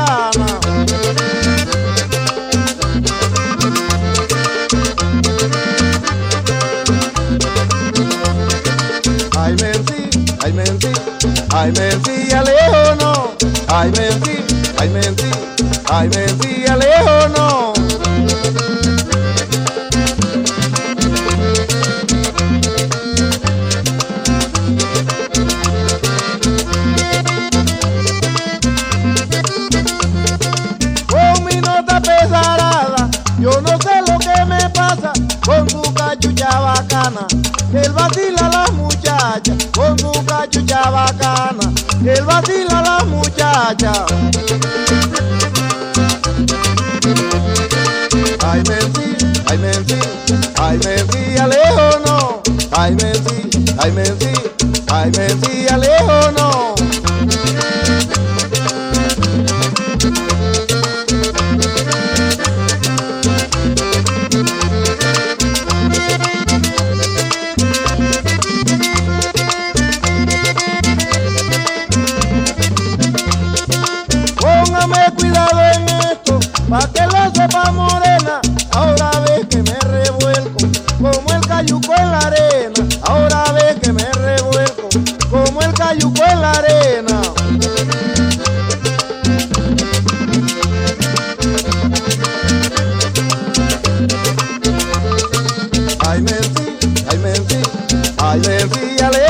Chabacana. Ay, mentí, ay, mentí, ay, mentí, Alejo no. Ay, mentí, ay, mentí, ay, mentí, Alejo no. Con mi nota pesarada, yo no sé lo que me pasa con tu cachucha bacana, que él vacila a las muchachas, con tu cachucha bacana, que él vacila a las muchachas. Ay, mentí, ay, mentí, ay, mentí, Alejo no. Ay, mentí, ay, mentí, ay, mentí, Alejo no. Póngame cuidado en esto, pa' que lo sepa morena. Ahora ves que me revuelco, como el cayuco en la arena. Ahora ves que me revuelco, como el cayuco en la arena. Ay, mentí, ay, mentí, ay, mentí, Alejo.